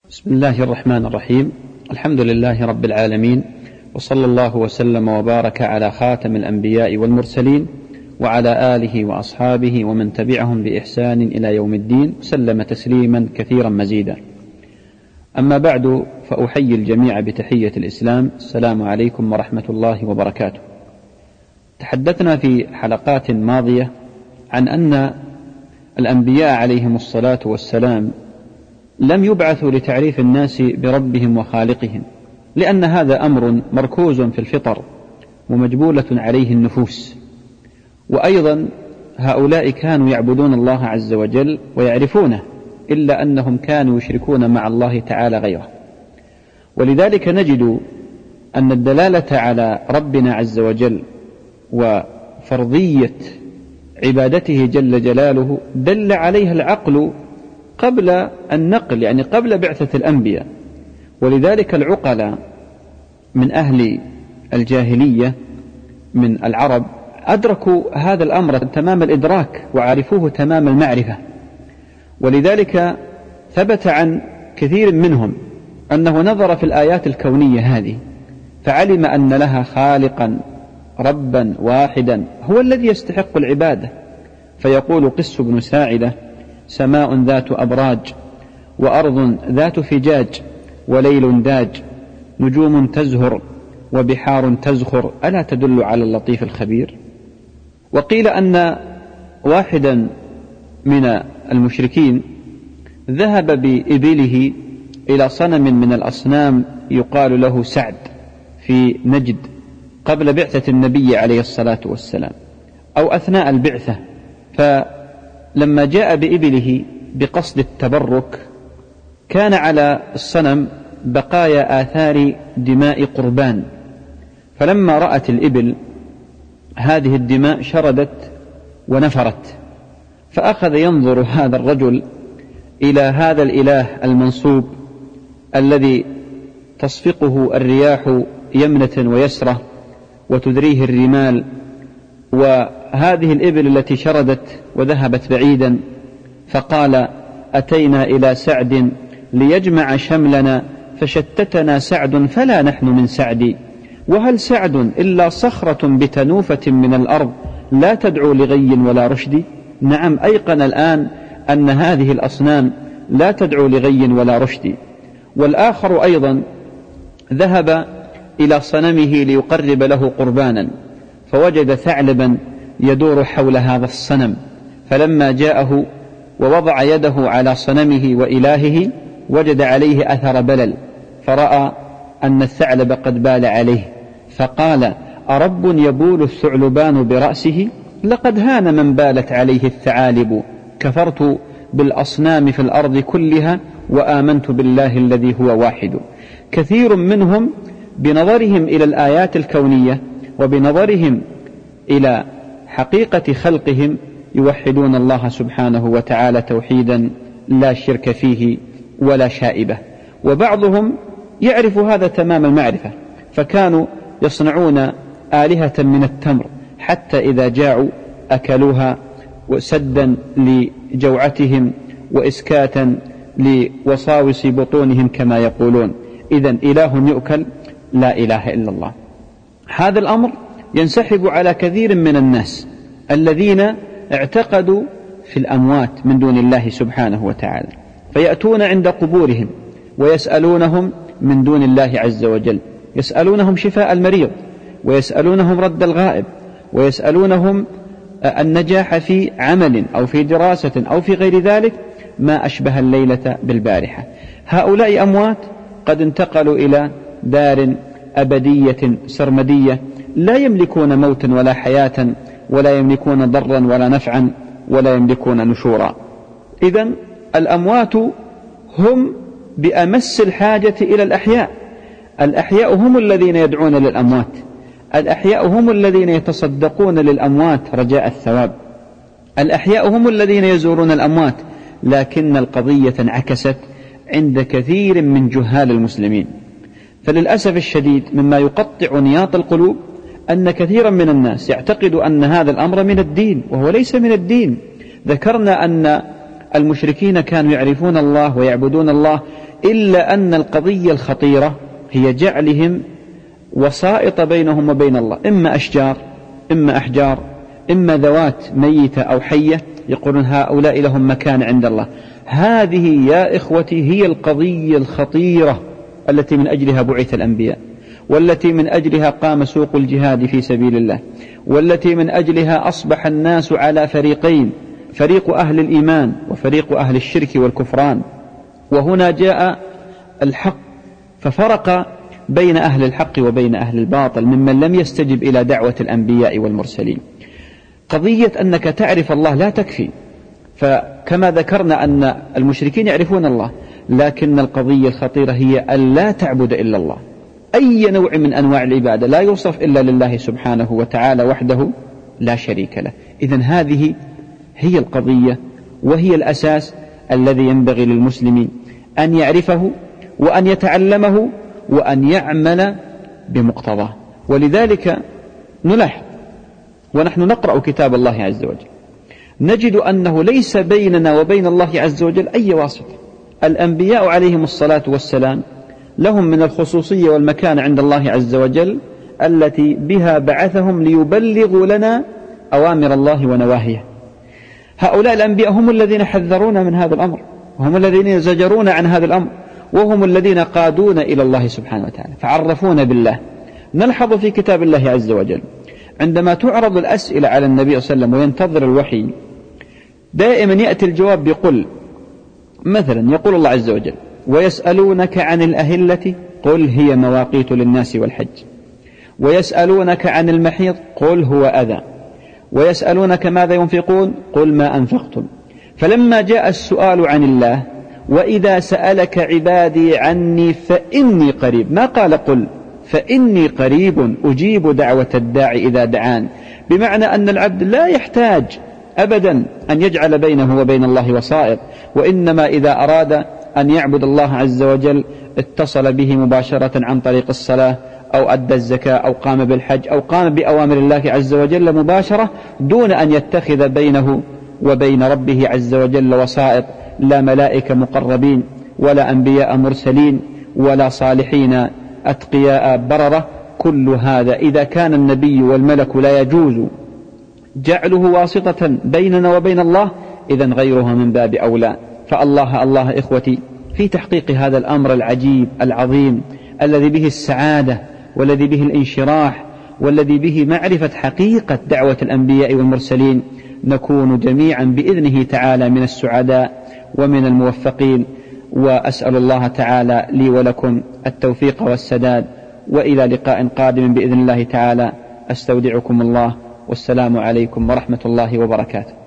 بسم الله الرحمن الرحيم. الحمد لله رب العالمين، وصلى الله وسلم وبارك على خاتم الأنبياء والمرسلين وعلى آله وأصحابه ومن تبعهم بإحسان إلى يوم الدين، وسلم تسليما كثيرا مزيدا. أما بعد، فأحيي الجميع بتحية الإسلام. السلام عليكم ورحمة الله وبركاته. تحدثنا في حلقات ماضية عن أن الأنبياء عليهم الصلاة والسلام لم يبعثوا لتعريف الناس بربهم وخالقهم، لأن هذا أمر مركوز في الفطر ومجبولة عليه النفوس. وأيضا هؤلاء كانوا يعبدون الله عز وجل ويعرفونه، إلا أنهم كانوا يشركون مع الله تعالى غيره. ولذلك نجد أن الدلالة على ربنا عز وجل وفرضية عبادته جل جلاله دل عليها العقل قبل النقل، يعني قبل بعثة الأنبياء. ولذلك العقلاء من أهل الجاهلية من العرب أدركوا هذا الأمر تمام الإدراك وعرفوه تمام المعرفة. ولذلك ثبت عن كثير منهم أنه نظر في الآيات الكونية هذه فعلم أن لها خالقا ربا واحدا هو الذي يستحق العبادة. فيقول قس بن ساعدة: سماء ذات أبراج، وأرض ذات فجاج، وليل داج، نجوم تزهر، وبحار تزخر، ألا تدل على اللطيف الخبير؟ وقيل أن واحدا من المشركين ذهب بإبله إلى صنم من الأصنام يقال له سعد في نجد قبل بعثة النبي عليه الصلاة والسلام، أو أثناء البعثة. فلما جاء بإبله بقصد التبرك كان على الصنم بقايا آثار دماء قربان، فلما رأت الإبل هذه الدماء شردت ونفرت، فأخذ ينظر هذا الرجل إلى هذا الإله المنصوب الذي تصفقه الرياح يمنة ويسرة وتدريه الرمال، وهذه الإبل التي شردت وذهبت بعيدا، فقال: أتينا إلى سعد ليجمع شملنا، فشتتنا سعد فلا نحن من سعد، وهل سعد إلا صخرة بتنوفة من الأرض لا تدعو لغي ولا رشد؟ نعم، أيقن الآن أن هذه الأصنام لا تدعو لغي ولا رشد. والآخر أيضا ذهب إلى صنمه ليقرب له قربانا، فوجد ثعلبا يدور حول هذا الصنم، فلما جاءه ووضع يده على صنمه وإلهه وجد عليه أثر بلل، فرأى أن الثعلب قد بال عليه، فقال: أرب يبول الثعلبان برأسه؟ لقد هان من بالت عليه الثعالب، كفرت بالأصنام في الأرض كلها وآمنت بالله الذي هو واحد. كثير منهم بنظرهم إلى الآيات الكونية وبنظرهم إلى حقيقة خلقهم يوحدون الله سبحانه وتعالى توحيدا لا شرك فيه ولا شائبة. وبعضهم يعرف هذا تمام المعرفة، فكانوا يصنعون آلهة من التمر حتى إذا جاعوا أكلوها سدا لجوعتهم وإسكاتا لوساوس بطونهم كما يقولون. إذن إله يؤكل، لا إله إلا الله. هذا الأمر ينسحب على كثير من الناس الذين اعتقدوا في الأموات من دون الله سبحانه وتعالى، فيأتون عند قبورهم ويسألونهم من دون الله عز وجل، يسألونهم شفاء المريض، ويسألونهم رد الغائب، ويسألونهم النجاح في عمل أو في دراسة أو في غير ذلك، ما أشبه الليلة بالبارحة. هؤلاء أموات قد انتقلوا إلى دار أبدية سرمدية، لا يملكون موتا ولا حياة، ولا يملكون ضرا ولا نفعا، ولا يملكون نشورا. إذن الأموات هم بأمس الحاجة إلى الأحياء. الأحياء هم الذين يدعون للأموات، الأحياء هم الذين يتصدقون للأموات رجاء الثواب، الأحياء هم الذين يزورون الأموات. لكن القضية انعكست عند كثير من جهال المسلمين. فللأسف الشديد مما يقطع نياط القلوب أن كثيرا من الناس يعتقد أن هذا الأمر من الدين، وهو ليس من الدين. ذكرنا أن المشركين كانوا يعرفون الله ويعبدون الله إلا أن القضية الخطيرة هي جعلهم وسائط بينهم وبين الله، إما أشجار إما أحجار إما ذوات ميتة أو حية، يقولون هؤلاء لهم مكان عند الله. هذه يا إخوتي هي القضية الخطيرة التي من أجلها بعث الأنبياء، والتي من أجلها قام سوق الجهاد في سبيل الله، والتي من أجلها أصبح الناس على فريقين، فريق أهل الإيمان وفريق أهل الشرك والكفران. وهنا جاء الحق ففرق بين أهل الحق وبين أهل الباطل ممن لم يستجب إلى دعوة الأنبياء والمرسلين. قضية أنك تعرف الله لا تكفي، فكما ذكرنا أن المشركين يعرفون الله، لكن القضية الخطيرة هي أن لا تعبد إلا الله. أي نوع من أنواع العبادة لا يوصف إلا لله سبحانه وتعالى وحده لا شريك له. إذن هذه هي القضية وهي الأساس الذي ينبغي للمسلم أن يعرفه وأن يتعلمه وأن يعمل بمقتضاه. ولذلك نلاحظ ونحن نقرأ كتاب الله عز وجل نجد أنه ليس بيننا وبين الله عز وجل أي واسطة. الأنبياء عليهم الصلاة والسلام لهم من الخصوصية والمكان عند الله عز وجل التي بها بعثهم ليبلغوا لنا أوامر الله ونواهيه. هؤلاء الأنبياء هم الذين حذرونا من هذا الأمر، وهم الذين زجرون عن هذا الأمر، وهم الذين قادونا إلى الله سبحانه وتعالى فعرفونا بالله. نلحظ في كتاب الله عز وجل عندما تعرض الأسئلة على النبي صلى الله عليه وسلم وينتظر الوحي دائما يأتي الجواب بقل. مثلا يقول الله عز وجل: ويسألونك عن الأهلة قل هي مواقيت للناس والحج، ويسألونك عن المحيض قل هو أذى، ويسألونك ماذا ينفقون قل ما أنفقتم. فلما جاء السؤال عن الله: وإذا سألك عبادي عني فإني قريب، ما قال قل، فإني قريب أجيب دعوة الداعي إذا دعان، بمعنى أن العبد لا يحتاج أبدا أن يجعل بينه وبين الله وسائط، وإنما إذا أراد أن يعبد الله عز وجل اتصل به مباشرة عن طريق الصلاة أو أدى الزكاة أو قام بالحج أو قام بأوامر الله عز وجل مباشرة دون أن يتخذ بينه وبين ربه عز وجل وسائط، لا ملائكة مقربين ولا أنبياء مرسلين ولا صالحين أتقياء بررة. كل هذا إذا كان النبي والملك لا يجوز جعله واسطة بيننا وبين الله، إذن غيرها من باب أولى. فالله الله إخوتي في تحقيق هذا الأمر العجيب العظيم الذي به السعادة والذي به الانشراح والذي به معرفة حقيقة دعوة الأنبياء والمرسلين نكون جميعا بإذنه تعالى من السعداء ومن الموفقين. وأسأل الله تعالى لي ولكم التوفيق والسداد، وإلى لقاء قادم بإذن الله تعالى. أستودعكم الله، والسلام عليكم ورحمة الله وبركاته.